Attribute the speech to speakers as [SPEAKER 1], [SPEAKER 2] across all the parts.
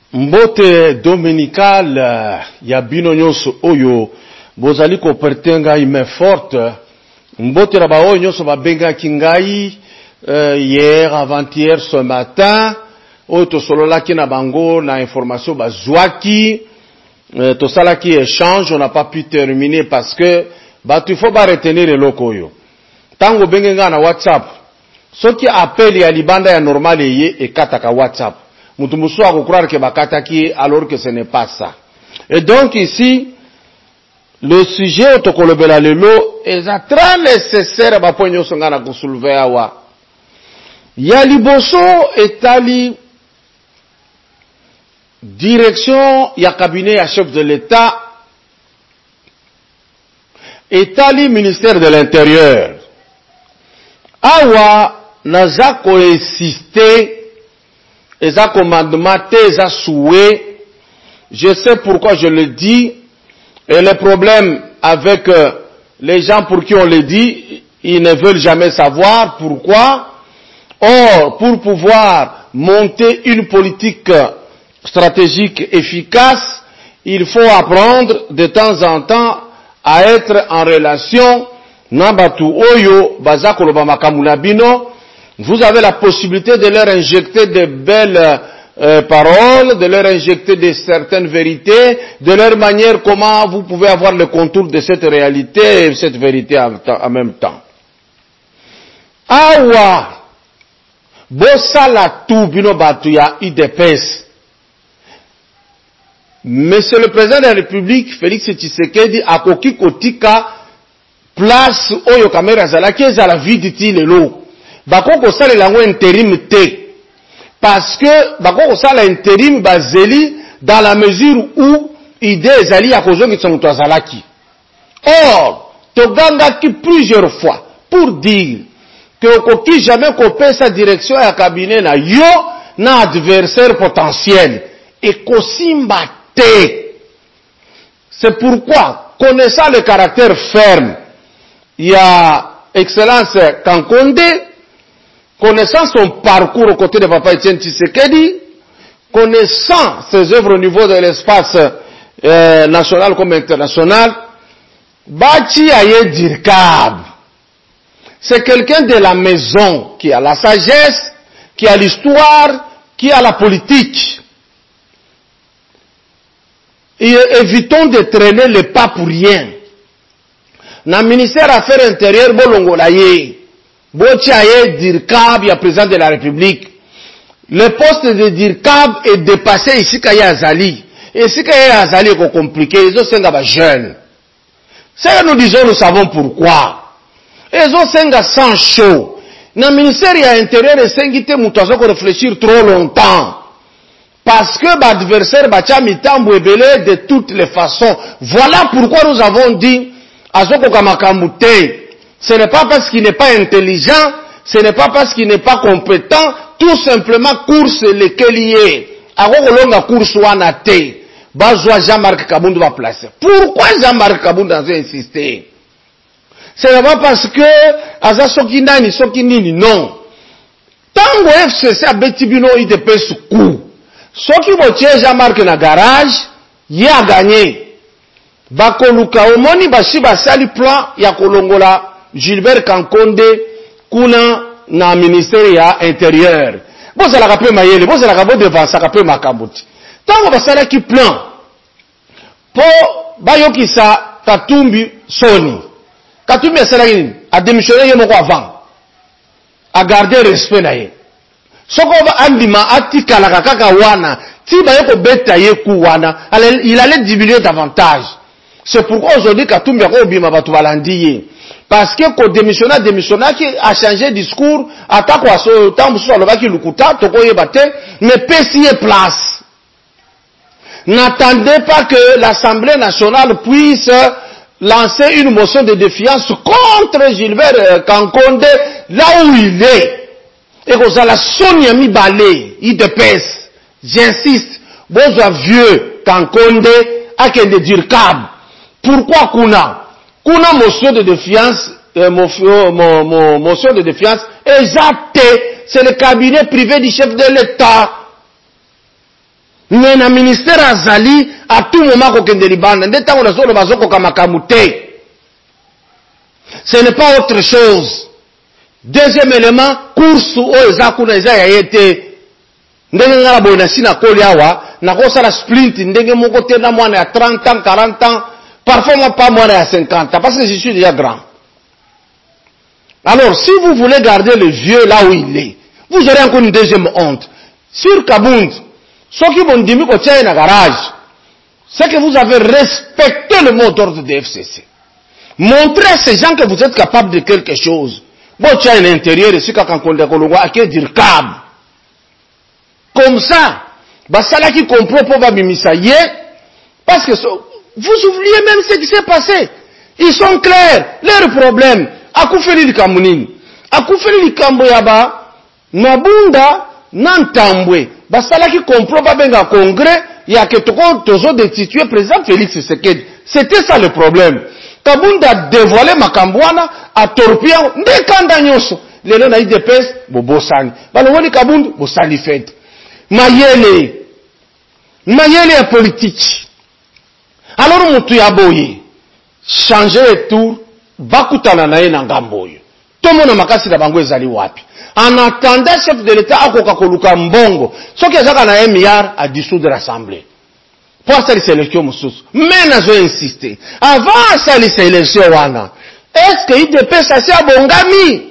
[SPEAKER 1] Mbote dominical ya bino nyonso oyo bozali ko pertenga ime forte. Mbote na baoyo nyonso babenga kingai hier, avant-hier, ce matin. Oyo tosololaki na bango na information bazwaki. Tosalaki échange, on n'a pas pu terminer parce que il faut pas retenir eloko oyo. Tango bengenga na WhatsApp. Soki appel ya libanda ya normal ye ekataka WhatsApp. Mutu musu akokroire que bakataki alors que ce n'est pas ça. Et donc ici le sujet otokolobela lelo est très nécessaire ba ponyo songa na kusoulever awa. Ya liboso etali direction ya cabinet ya chef de l'État etali ministère de l'Intérieur. Awa naza ko insister eza commandement te eza souhait. Je sais pourquoi je le dis. Et le problème avec les gens pour qui on le dit, ils ne veulent jamais savoir pourquoi. Or, pour pouvoir monter une politique stratégique efficace, il faut apprendre de temps en temps à être en relation. Nabatu oyo bazakolo bamakamuna bino. Vous avez la possibilité de leur injecter de belles paroles, de leur injecter de certaines vérités, de leur manière comment vous pouvez avoir le contour de cette réalité et cette vérité en même temps. Awa, bosala tu bino batu ya IDPS. Monsieur le Président de la République, Félix Tshisekedi, akoki kotika place oyo kamera zalaki ezala viditi lelo. Bako kosala lango intérim te. Parce que bako kosala intérim bazeli dans la mesure où idée ezali ya kozongi tsamuto azalaki. Or, togangaki plusieurs fois pour dire que okoki jamais kopesa sa direction ya cabinet na yo na adversaire potentiel et kosimba te. C'est pourquoi, connaissant le caractère ferme, il y a Excellence Kankonde, connaissant son parcours aux côtés de Papa Etienne Tshisekedi, connaissant ses œuvres au niveau de l'espace national comme international, Bachi Aye Dirkab, c'est quelqu'un de la maison qui a la sagesse, qui a l'histoire, qui a la politique. Et évitons de traîner le pas pour rien. Dans le ministère des Affaires intérieures, Bolongolaye, Botiaye Dirkab, il y a président de la République. Le poste de Dirkab est dépassé ici Kaya Azali. Et ici Kaya Azali est compliqué. Ils ont 5 jeunes. C'est que nous disons, nous savons pourquoi. Ils ont 5 sans chaud. Dans le ministère intérieur, ils ont réfléchir trop longtemps. Parce que l'adversaire Bachamitambo de toutes les façons. Voilà pourquoi nous avons dit Azoko Kamakamute. Ce n'est pas parce qu'il n'est pas intelligent, ce n'est pas parce qu'il n'est pas compétent, tout simplement course lequel y est. Agokolonga course wanate. Bazwa Jean-Marc Kabundu va placer. Pourquoi Jean-Marc Kabundu a insisté? Ce n'est pas parce que Aza Sokinani, Sokinini, non. Tango FCC a betibino IDP soukou. Soki botie Jean-Marc na garage, y a gagné. Bakoluka omoni bashi basali plan ya kolongola Gilbert Kankonde kuna na ministère ya intérieur. Bozala kape mayele, bozala kabo devant sa kape makabuti. Tango basala ki plan po bayokisa Katumbi Soni. Katumbi asala nini? A démissionné yemo ko avant. A garder respect na ye. Soko ba andima atikala kaka wana, ti bayoko beta ye ku wana, il allait diminuer davantage. C'est pourquoi aujourd'hui Katumbi a obima batu balandiye. Parce que ko démissionna qui a changé discours, atako aso tambu so alobaki lukuta toko yebate, mais pesiye place. N'attendez pas que l'Assemblée nationale puisse lancer une motion de défiance contre Gilbert Kankonde là où il est. Et que la Sonia Mibale, IDPS, j'insiste, besoin vieux Kankonde a qu'elle dire cab. Pourquoi Kuna motion de défiance, motion de défiance, exacte, c'est le cabinet privé du chef de l'État. Mais na ministère azali, à tout moment qu'on kende libanda, dès tant qu'on a solo bazoko kamakamute. Ce n'est pas autre chose. Deuxième élément, course ou ezakuna eza ya yete. Ndenge ngala boina sina koli awa, na kosa la sprint, ndenge moko tena mwana ya 30 ans, 40 ans, parfois moi pas mwana ya 50 ans, parce que je suis déjà grand. Alors, si vous voulez garder le vieux là où il est, vous aurez encore une deuxième honte. Sur Kabound, ceux qui vont dire que tiens un garage, c'est que vous avez respecté le mot d'ordre de FCC. Montrez à ces gens que vous êtes capable de quelque chose. Bon, tiens un intérieur, et si quelqu'un connaît Kolongwa, à qui dire câble. Comme ça, bah, ça là qui comprend pour Babimisaye, parce que vous oubliez même ce qui s'est passé. Ils sont clairs, leurs problèmes. Akufeli likamunini. Akufeli likambo yaba, nabunda, nantambwe. Bah, ça là qui comprend pas bien un congrès, il y a que tozo destitué président Félix Tshisekedi. C'était ça le problème. Kabunda a dévoilé Makambouana, a torpillé, ndekanda nyoso. Lelo na IDPS, bobosani. Balongoli Kabunda, bosali fête. Mayele ya politique. Alors mutu ya boye, changer le tour, bakutana na ye na ngamboyo. Tomo na makasi na bango ezali wapi. En attendant, chef de l'État akoka koluka mbongo. Soki ezaka na 1 milliard à dissoudre l'Assemblée. Pour ça, les élections moussus. Mais nazo insister. Avant ça, les élections wana. Est-ce que IDP ça c'est abongami?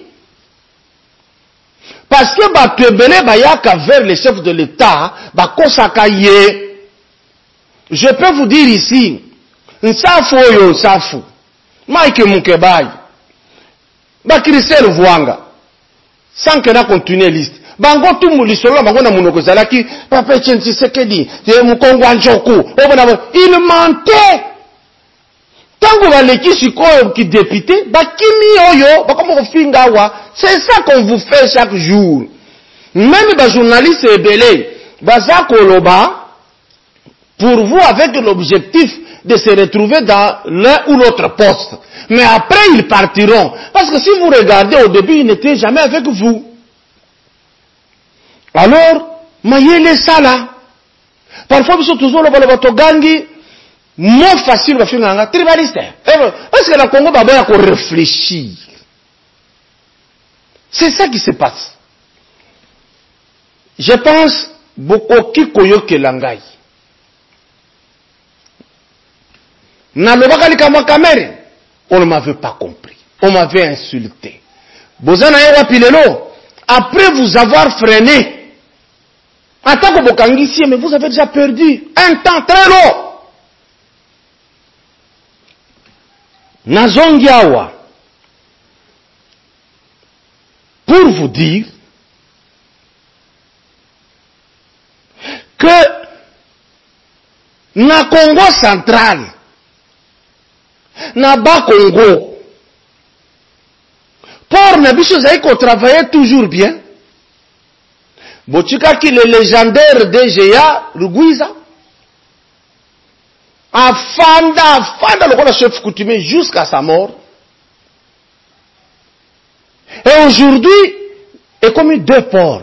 [SPEAKER 1] Parce que ba tebele ba yaka vers les chefs de l'État, ba kosaka ye. Je peux vous dire ici, nsafu oyo nsafu. Mike Mukebai. Ba Christelle Vuanga. Sans que na continuer liste. Bango tu mulisolo bango na munoko zalaki papa Chensi Sekedi, ye Mukongo Anjoku. Il mentait. Tango baleki sikoyo ki député, ba kimi oyo, ba komo finga wa. C'est ça qu'on vous fait chaque jour. Même les journalistes ébélés, Bazakoloba, pour vous avec l'objectif de se retrouver dans l'un ou l'autre poste. Mais après, ils partiront. Parce que si vous regardez au début, ils n'étaient jamais avec vous. Alors, Mayele Sala. Parfois, ils sont toujours là, Batogangi, mot facile, tribaliste. Parce que la Congo va bien réfléchir. C'est ça qui se passe. Je pense, beaucoup qui koyoke langai. Na lobakali kama kamere, on ne m'avait pas compris. On m'avait insulté. Bozana yewa pilelo, après vous avoir freiné, en tant que bokangisi, mais vous avez déjà perdu un temps très long. Nazongiawa. Pour vous dire que na Congo central, na bas Congo, pour Nabiso Zaïko travaillait toujours bien. Bochika qui le légendaire DGA, Rugwiza, afanda le chef coutumier jusqu'à sa mort. Et aujourd'hui, est comme 2 ports.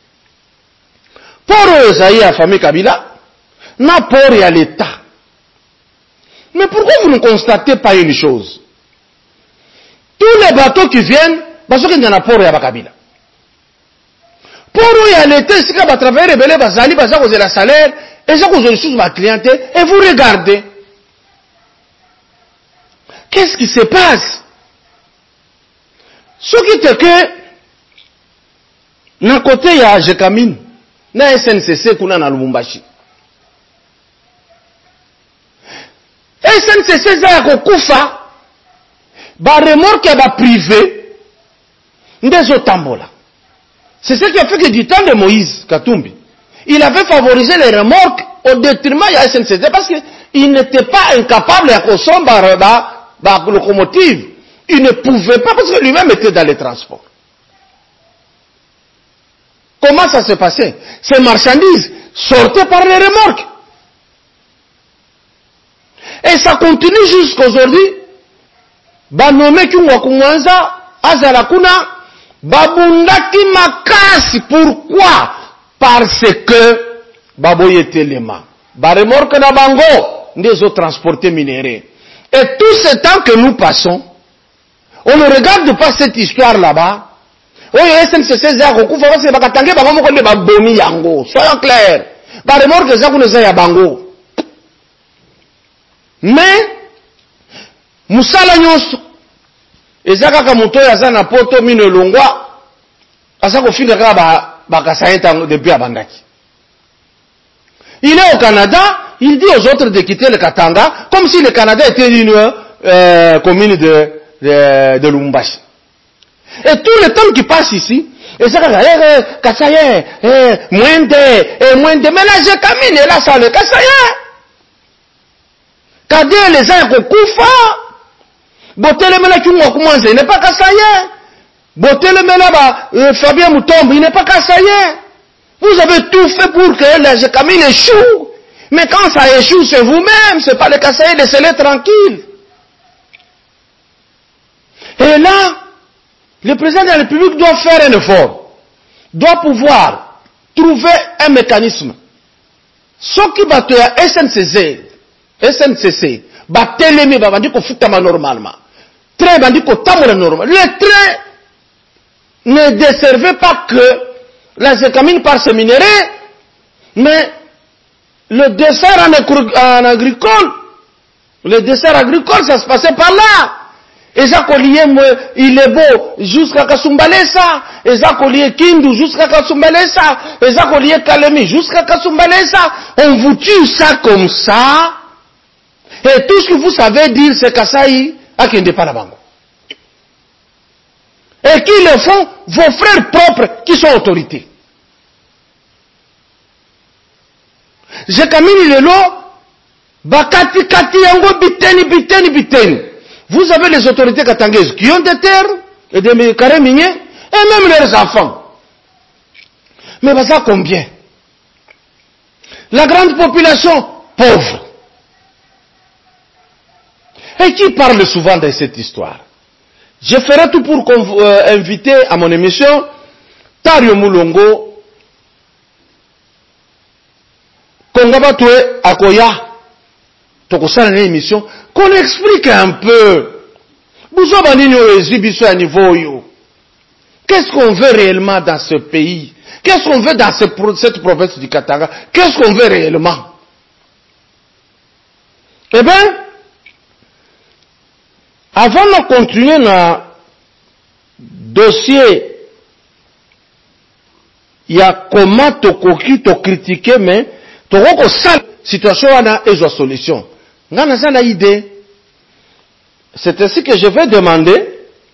[SPEAKER 1] Port Ozaï à famille Kabila, n'a port et à l'État. Mais pourquoi vous ne constatez pas une chose? Tous les bateaux qui viennent, parce qu'il y en a port et à Kabila. Port et à l'État, c'est qu'il va travailler les bélés, basali, basali, vous avez la salaire, et ça, vous avez sous ma clientèle, et vous regardez. Qu'est-ce qui se passe? Ce qui est que, d'un côté, il y a Jekamine, na SNCC, kuna na Lubumbashi. SNCC, za yako kufa, ba remorque ba privé, ndezo tambola. C'est ce qui a fait que du temps de Moïse Katumbi, il avait favorisé les remorques au détriment de SNCC parce qu'il n'était pas incapable de consommer la locomotive. Il ne pouvait pas parce que lui-même était dans les transports. Comment ça s'est passé? Ces marchandises sortaient par les remorques. Et ça continue jusqu'aujourd'hui. Banome Kungwakunganza, Azarakuna, Babundaki Makasi. Pourquoi? Parce que baboye telema. Ba remorque na bango, des autres transportés minéraux. Et tout ce temps que nous passons, on ne regarde pas cette histoire là-bas. Soyons clairs. Ba remorque za kuna za ya bango. Mais musala nyonso ezaka ka moto ya za na poto mino longwa asa ko finga ka ba kasayeta depuis abandaki. Il est au Canada, il dit aux autres de quitter le Katanga comme si le Canada était une commune de Lumbashi. Et tout le temps qui passe ici, et ça Kasaye, Mwende, mais là j'ai camine là ça le Kasaye. Kade les gens kokufa. Botele mela kiungo kumanze, il n'est pas Kasaye. Botele mela ba Fabien Mutombo, il n'est pas Kasaye. Vous avez tout fait pour que les camines échouent. Mais quand ça échoue, c'est vous-même, c'est pas le Kasaye, laissez-les tranquilles. Et là, le président de la République doit faire un effort, doit pouvoir trouver un mécanisme. Ce qui va te SNCC, va télémer, va dire qu'on fout normalement. Train va dire qu'on tambour normal. Le train ne desservait pas que la Zécamine par ses minéraux, mais le dessert en agricole, le dessert agricole, ça se passait par là. Et ça collier, il est beau jusqu'à Kasumbalesa. Et ça collier Kindu jusqu'à Kasumbalesa. Et ça collier Kalemi jusqu'à Kasumbalesa. On vous tue ça comme ça. Et tout ce que vous savez dire, c'est Kasaï, à qui ne pas la banque. Et qui le font? Vos frères propres qui sont autorités. J'ai camine le lot. Bakati kati yango biteni. Vous avez les autorités katangaises qui ont des terres et des carrés miniers et même leurs enfants. Mais ça combien? La grande population pauvre. Et qui parle souvent de cette histoire? Je ferai tout pour inviter à mon émission Tario Mulongo, Kongabatwe Akoya, Tokosana une émission, qu'on explique un peu. Qu'est-ce qu'on veut réellement dans ce pays? Qu'est-ce qu'on veut dans cette province du Katanga? Qu'est-ce qu'on veut réellement? Eh bien, avant de continuer dans dossier, il y a comment to critiquer, mais to situation et une solution. N'a pas idée. C'est ainsi que je vais demander,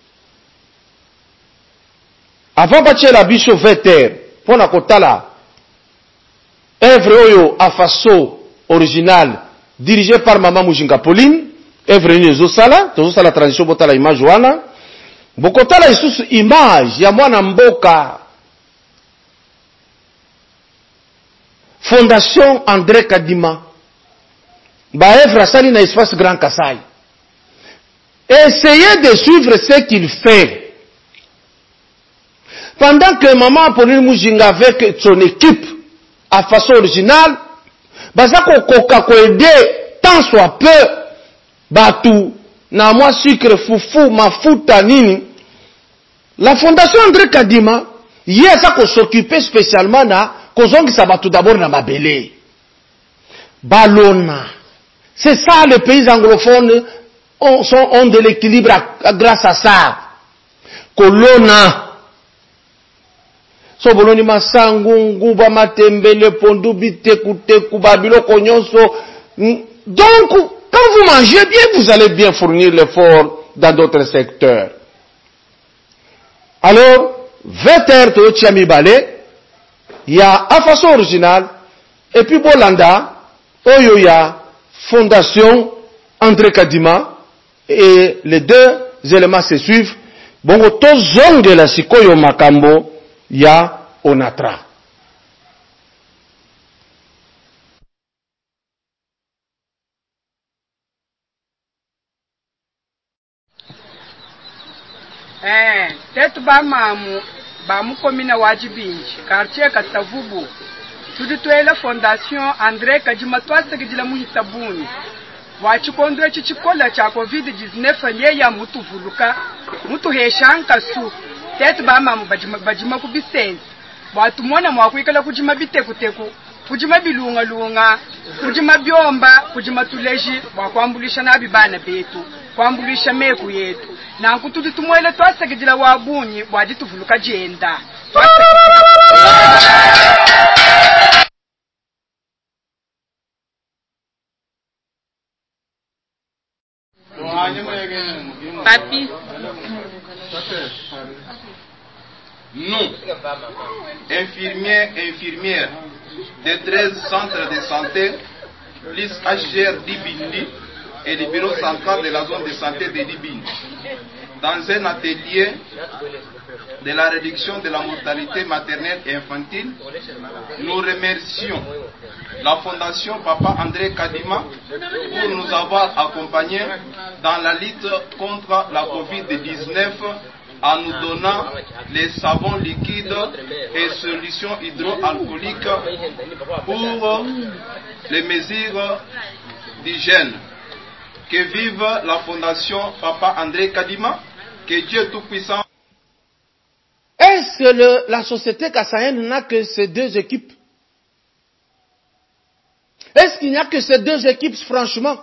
[SPEAKER 1] avant de battre la biche au vétère, pour la kotala, œuvre oyo afaso original, dirigé par Maman Mujinga Pauline, œuvre ni zosala transition botala image wana, bokotala isusu image, ya mwana mboka, Fondation André Kadima, ba œuvre asali na espace Grand Kassai. Essayez de suivre ce qu'il fait. Pendant que Maman Pauline Mujinga avec son équipe à façon originale, bazako koka ko aider tant soit peu batu na moi sucre fufu mafuta nini. La Fondation André Kadima yesa ko s'occuper spécialement na kozongi sabatu d'abord na mabele. Balona. C'est ça les pays anglophones ont de l'équilibre grâce à ça. Kolona. So boloni masangu, nguba matembele, pondu biteku teku, babilo konyonso. Donc, quand vous mangez bien, vous allez bien fournir l'effort dans d'autres secteurs. Alors, 20h to Chiami Balé, il y a à façon originale, et puis Bolanda, oyo ya Fondation André Kadima, et les deux éléments se suivent. Bongo to zonge la sikoyo makambo ya Onatra.
[SPEAKER 2] Tetu ba mamu komina wajibinji quartier Katavubu tuditwela fondation André Kadima twasegedila muhitabuni wachikondwe chichikola cha COVID-19 liye mutuvuluka mutuheshanka su tetu bamamu bajima kubisenzi watumona mwakuikala kujima bitekuteku kujima bilunga kujima byomba kujima tuleji wakwambulisha nabi bana betu kwambulisha meku yetu na nkutudi tumwele twasegedila wabunyi wadituvuluka jenda
[SPEAKER 3] Papi.
[SPEAKER 4] Nous, infirmières des 13 centres de santé, plus HGR d'Ibindi et du bureau central de la zone de santé de Libini, dans un atelier de la réduction de la mortalité maternelle et infantile, nous remercions la Fondation Papa André Kadima pour nous avoir accompagnés dans la lutte contre la COVID-19 en nous donnant les savons liquides et solutions hydroalcooliques pour les mesures d'hygiène. Que vive la Fondation Papa André Kadima, que Dieu Tout-Puissant.
[SPEAKER 1] Est-ce que la société kassaïenne n'a que ces deux équipes? Est-ce qu'il n'y a que ces deux équipes, franchement?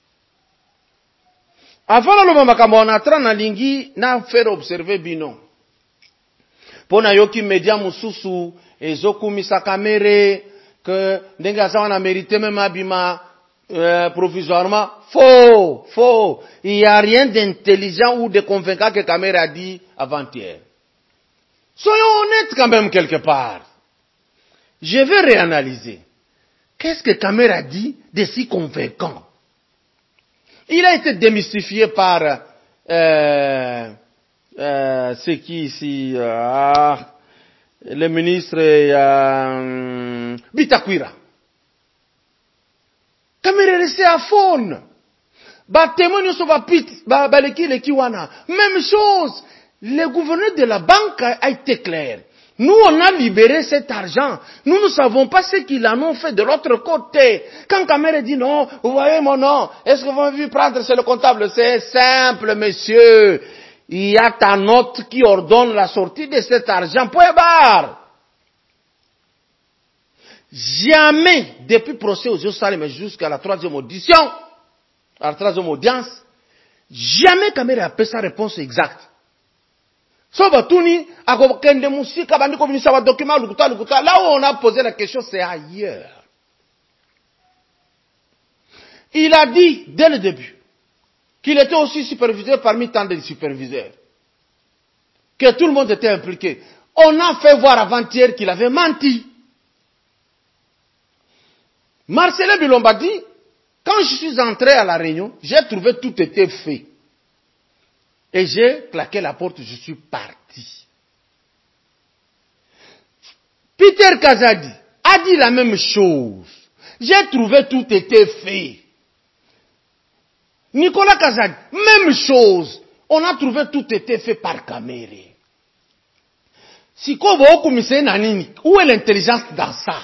[SPEAKER 1] Avant le moment où on a entré dans l'ingui, on a fait observer bino. Pour na yoki média mususu, ezoku misakamere, que n'engaza on a mérité même abima provisoirement. Faux. Il n'y a rien d'intelligent ou de convaincant que Kamera a dit avant-hier. Soyons honnêtes quand même quelque part. Je vais réanalyser. Qu'est-ce que Kamera a dit de si convaincant? Il a été démystifié par c'est qui ici le ministre Bitakwira. Kamera est resté à faune. Même chose. Le gouverneur de la banque a été clair. Nous, on a libéré cet argent. Nous ne savons pas ce qu'ils en ont fait de l'autre côté. Quand Kamera dit non, vous voyez mon nom, est-ce que vous m'avez vu prendre, c'est le comptable? C'est simple, monsieur. Il y a ta note qui ordonne la sortie de cet argent. Point barre. Jamais, depuis le procès aux Jérusalem jusqu'à la troisième audition, à la troisième audience, jamais Kamera a fait sa réponse exacte. Là où on a posé la question, c'est ailleurs. Il a dit, dès le début, qu'il était aussi superviseur parmi tant de superviseurs. Que tout le monde était impliqué. On a fait voir avant-hier qu'il avait menti. Marcelin Bilomba dit, quand je suis entré à la réunion, j'ai trouvé tout était fait. Et j'ai claqué la porte, je suis parti. Peter Kazadi a dit la même chose. J'ai trouvé tout était fait. Nicolas Kazadi, même chose. On a trouvé tout était fait par Kamera. Si où est l'intelligence dans ça?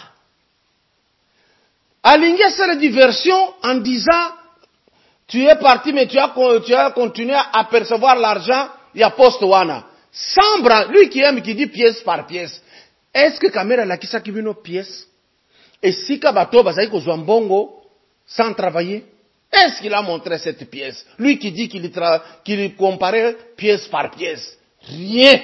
[SPEAKER 1] Aligner cette diversion en disant tu es parti, mais tu as continué à percevoir l'argent, il y a poste wana. Sans lui qui aime, qui dit pièce par pièce. Est-ce que Kamera l'a qui s'acquive nos pièces? Et si Kabato Bazaï Kozwambongo, sans travailler, est-ce qu'il a montré cette pièce? Lui qui dit qu'il comparait pièce par pièce. Rien.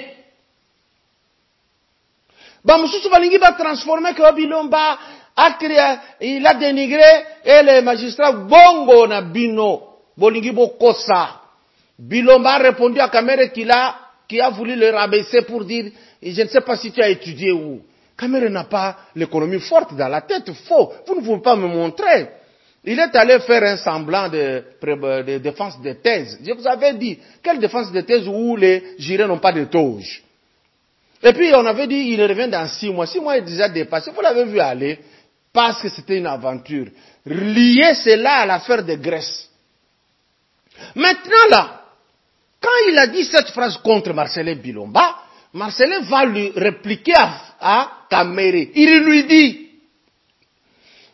[SPEAKER 1] Bamususu Balingi va transformer que Bilomba il a dénigré et les magistrats bongo na bino bolingi bokosa. Bilomba a répondu à Kamera qui a voulu le rabaisser pour dire je ne sais pas si tu as étudié où. Kamera n'a pas l'économie forte dans la tête, faux. Vous ne pouvez pas me montrer. Il est allé faire un semblant de défense de thèse. Je vous avais dit, quelle défense de thèse où les jurés n'ont pas de toge? Et puis on avait dit, il revient dans 6 mois. 6 mois est déjà dépassé. Vous l'avez vu aller. Parce que c'était une aventure. Lier cela à l'affaire de Grèce. Maintenant là, quand il a dit cette phrase contre Marcelin Bilomba, Marcelin va lui répliquer à Kamera. Il lui dit,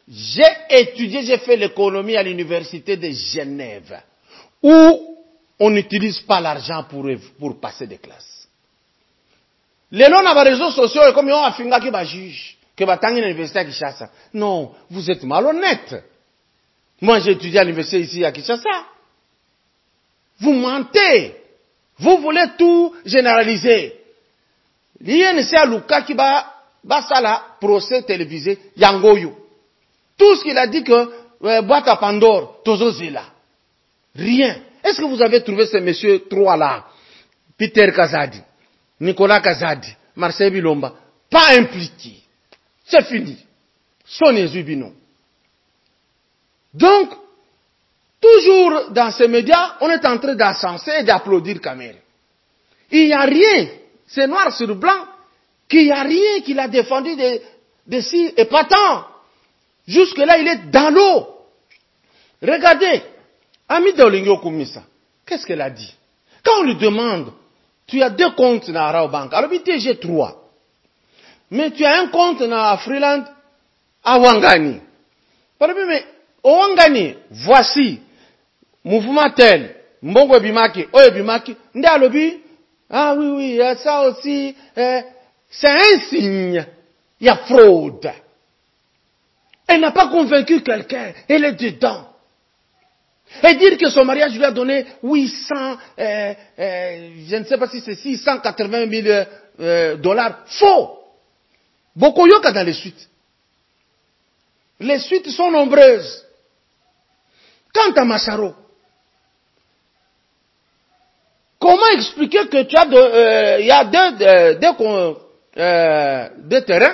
[SPEAKER 1] J'ai étudié, j'ai fait l'économie à l'université de Genève, où on n'utilise pas l'argent pour passer des classes. Les noms dans les réseaux sociaux, comme ils ont affinga qui va juge, que va tanguer l'université à Kinshasa. Non, vous êtes malhonnête. Moi, j'ai étudié à l'université ici à Kinshasa. Vous mentez. Vous voulez tout généraliser. L'INC à Luka qui va ça là, procès télévisé, Yangoyo. Tout ce qu'il a dit que, boîte à Pandore, Tozo Zela. Rien. Est-ce que vous avez trouvé ces messieurs trois là? Peter Kazadi, Nicolas Kazadi, Marcel Bilomba, pas impliqués. C'est fini. Sonny Zubino. Donc, toujours dans ces médias, on est en train d'ascenser et d'applaudir Kamel. Il n'y a rien, c'est noir sur blanc, qu'il n'y a rien qu'il a défendu de si épatant. Jusque-là, il est dans l'eau. Regardez, Amida Olingyo Koumissa, qu'est-ce qu'elle a dit? Quand on lui demande, tu as 2 comptes dans Arao Bank, alors j'ai 3. Mais tu as un compte dans Freeland à Wangani. Mais au Wangani, voici, mouvement tel, Mbongo Bimaki, Oye Bimaki, Ndalobi, ah oui, il y a ça aussi, c'est un signe, il y a fraude. Elle n'a pas convaincu quelqu'un, elle est dedans. Et dire que son mariage lui a donné 800, je ne sais pas si c'est 680 000 dollars, faux. Bokoyoka dans les suites. Les suites sont nombreuses. Quant à Massaro, comment expliquer que tu as il y a deux terrains,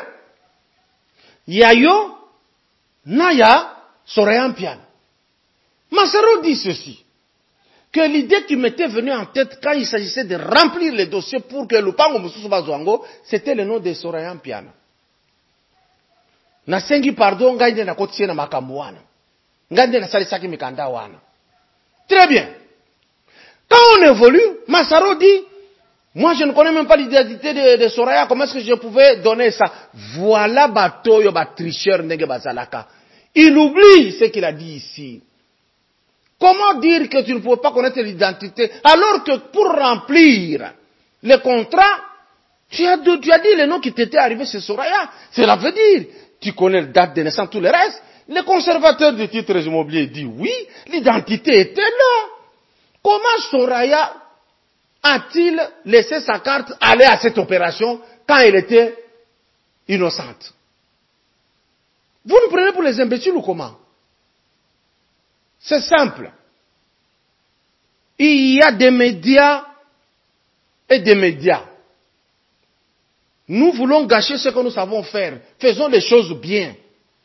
[SPEAKER 1] Yayo, Naya, Sorean Pian. Massaro dit ceci, que l'idée qui m'était venue en tête quand il s'agissait de remplir les dossiers pour que Lupango Moussousou Bazouango, c'était le nom de Sorean Pian. Nasengi pardon, ngande na kotiye na makambo wana. Ngande na salisaki mikanda wana. Très bien. Quand on évolue, Massaro dit, moi je ne connais même pas l'identité de Soraya, comment est-ce que je pouvais donner ça? Voilà Batoyo, tricheur, nege bazalaka. Il oublie ce qu'il a dit ici. Comment dire que tu ne pouvais pas connaître l'identité alors que pour remplir le contrat, tu as dit les noms qui t'étaient arrivés chez Soraya. Cela veut dire, tu connais la date de naissance, tout le reste. Le conservateur des titres immobiliers dit oui, l'identité était là. Comment Soraya a-t-il laissé sa carte aller à cette opération quand elle était innocente? Vous nous prenez pour les imbéciles ou comment? C'est simple. Il y a des médias et des médias. Nous voulons gâcher ce que nous savons faire. Faisons les choses bien.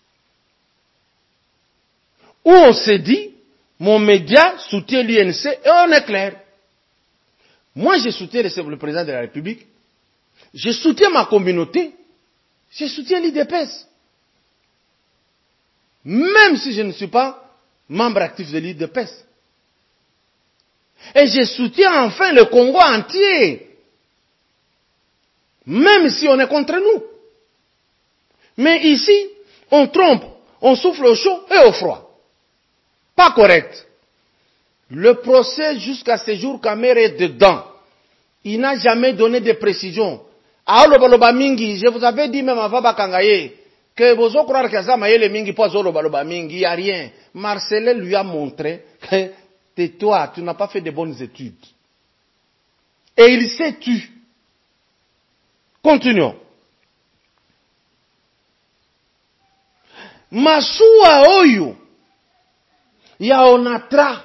[SPEAKER 1] Où on s'est dit, mon média soutient l'UNC et on est clair. Moi, je soutiens le président de la République. Je soutiens ma communauté. Je soutiens l'IDPS. Même si je ne suis pas membre actif de l'IDPS. Et je soutiens enfin le Congo entier. Même si on est contre nous. Mais ici, on trompe, on souffle au chaud et au froid. Pas correct. Le procès jusqu'à ce jour, Kamere est dedans. Il n'a jamais donné de précision. Je vous avais dit même avant Bakangaye que vous allez croire que ça le mingi pas zolobaloba mingi, il n'y a rien. Marcelin lui a montré que tais-toi, tu n'as pas fait de bonnes études. Et il s'est tu. Continuons. Masua oyo ya onatra.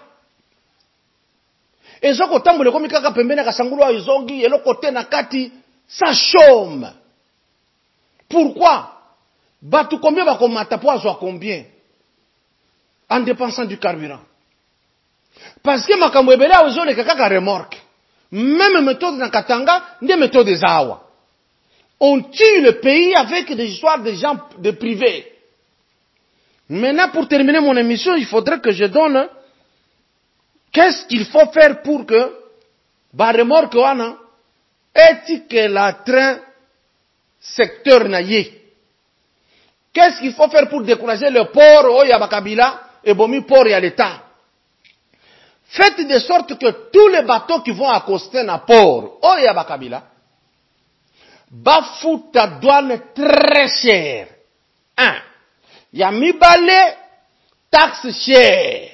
[SPEAKER 1] Ezoko tambule komi kaka pembeni kasangulu ezongi eloko te na kati ça chôme. Pourquoi? Batu combien va komata po azwa combien? En dépensant du carburant. Parce que makambo ebele ozole kaka remorque. Même méthode na Katanga, des méthodes zawa. On tue le pays avec des histoires de gens de privés. Maintenant, pour terminer mon émission, il faudrait que je donne qu'est-ce qu'il faut faire pour que remorque wana est que la train secteur naïe. Qu'est-ce qu'il faut faire pour décourager le port au Yabakabila et Bomi port à l'État? Faites de sorte que tous les bateaux qui vont accoster dans le port au Yabakabila bafoutent ta douane très chère. Un, Yamibale, taxe chère.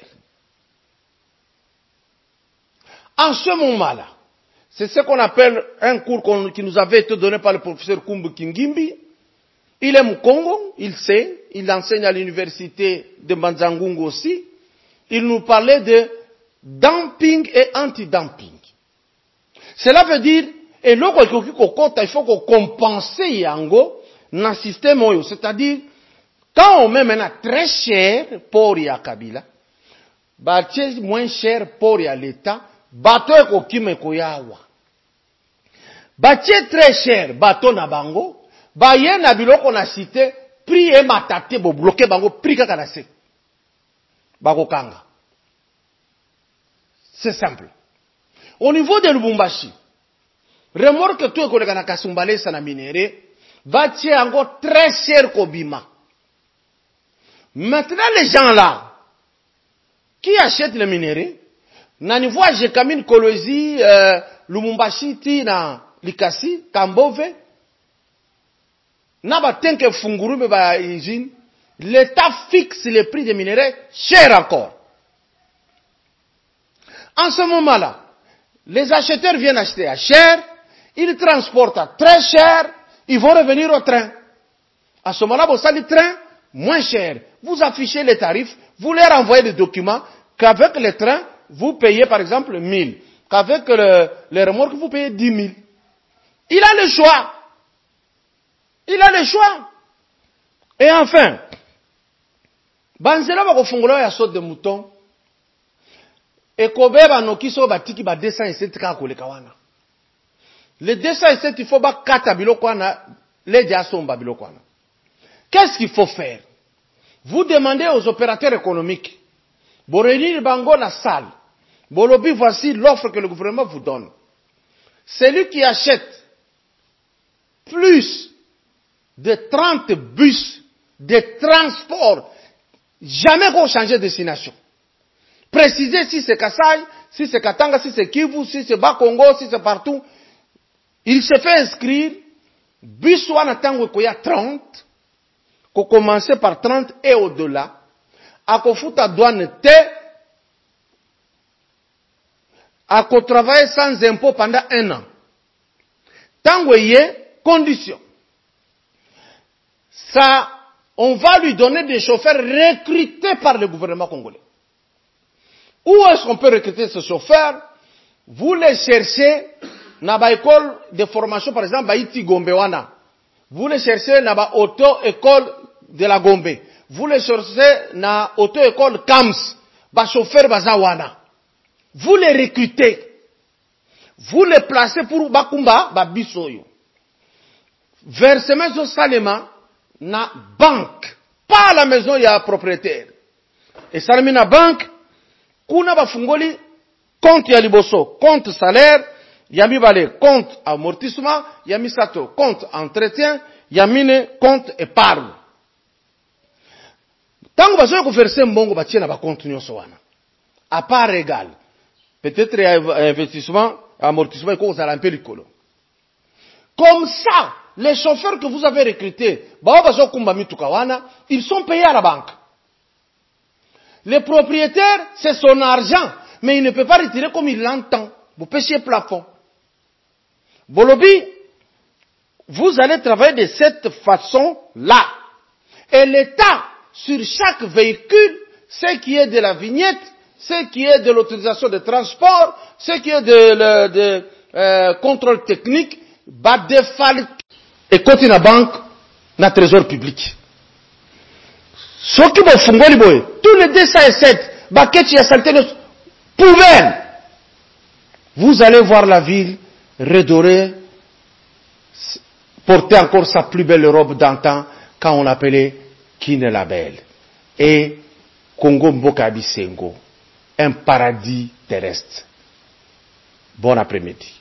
[SPEAKER 1] En ce moment-là, c'est ce qu'on appelle un cours qui nous avait été donné par le professeur Kumbu Kingimbi. Il est Mukongo, il sait, il enseigne à l'université de Manzangungu aussi. Il nous parlait de dumping et anti-dumping. Cela veut dire, et là, il faut qu'on compense yango dans le système, c'est-à-dire, quand on met maintenant très cher pour y Kabila, bâtir moins cher pour y l'État, bateau ko kime koyawa. Bâtir très cher, bateau na bango, baye na biloko na cité, prix et matate bo bloqué bango, prix kaka na se. Bago kanga. C'est simple. Au niveau de Lubumbashi, remorque tout ko na Kasumbale sana minéré, bâtir encore très cher kobima. Maintenant les gens là, qui achètent le minéré, na niveau Jekamine Kolwezi, Lubumbashi ti na Likasi, Kambove, na ba tenke funguru me ba usine, l'État fixe les prix des minéraux cher encore. En ce moment-là, les acheteurs viennent acheter à cher, ils transportent à très cher, ils vont revenir au train. À ce moment-là, vous savez le train moins cher. Vous affichez les tarifs, vous leur envoyez des documents qu'avec le train, vous payez par exemple 1000. Qu'avec les remorques, vous payez 10 000. Il a le choix. Il a le choix. Et enfin, banzela ba kofungula ya saute de mouton. Et kobeba no kiso batiki ba 207 ka koleka wana. Les 207 il faut ba kata biloko wana, les dia somba biloko wana. Qu'est-ce qu'il faut faire? Vous demandez aux opérateurs économiques, vous réunir bango la salle. Bolobi, voici l'offre que le gouvernement vous donne. Celui qui achète plus de 30 bus de transport, jamais qu'on change de destination. Précisez si c'est Kassai, si c'est Katanga, si c'est Kivu, si c'est Bakongo, si c'est partout. Il se fait inscrire, bus wana tango koya 30, qu'on commence par 30 et au-delà, à kofuta douane te, à qu'on travaille sans impôt pendant 1 an. Tango yé, condition. Ça, on va lui donner des chauffeurs recrutés par le gouvernement congolais. Où est-ce qu'on peut recruter ces chauffeurs? Vous les cherchez dans ba école de formation, par exemple, Baïti Gombewana. Vous les cherchez dans ba auto-école de la Gombe. Vous les cherchez dans auto-école KAMS, ba chauffeur bazawana. Vous les recrutez. Vous les placez pour Bakumba, Babisoyo. Versement salema na banque. Pas à la maison, il y a un propriétaire. Et salami na banque, kuna bafungoli, compte ya liboso, compte salaire, yami bale, compte amortissement, yami sato, compte entretien, yamine, compte épargne. Tango basoyo ko verser mbongo batie na ba compte nyonso wana. À part égal. Peut-être investissement, amortissement, un peu rigolo. Comme ça, les chauffeurs que vous avez recrutés, ils sont payés à la banque. Le propriétaire, c'est son argent, mais il ne peut pas retirer comme il l'entend. Vous pêchez plafond. Bolobi, vous allez travailler de cette façon-là. Et l'État, sur chaque véhicule, ce qui est de la vignette, ce qui est de l'autorisation de transport, ce qui est de contrôle technique, va défalquer et côté la banque, na trésor public. Ce qui va fungoli boy, tous les 207, baquettes ya saleté de poubelle. Vous allez voir la ville redorée, porter encore sa plus belle robe d'antan quand on l'appelait Kine la Belle. Et Congo Mboka Bisengo. Un paradis terrestre. Bon après-midi.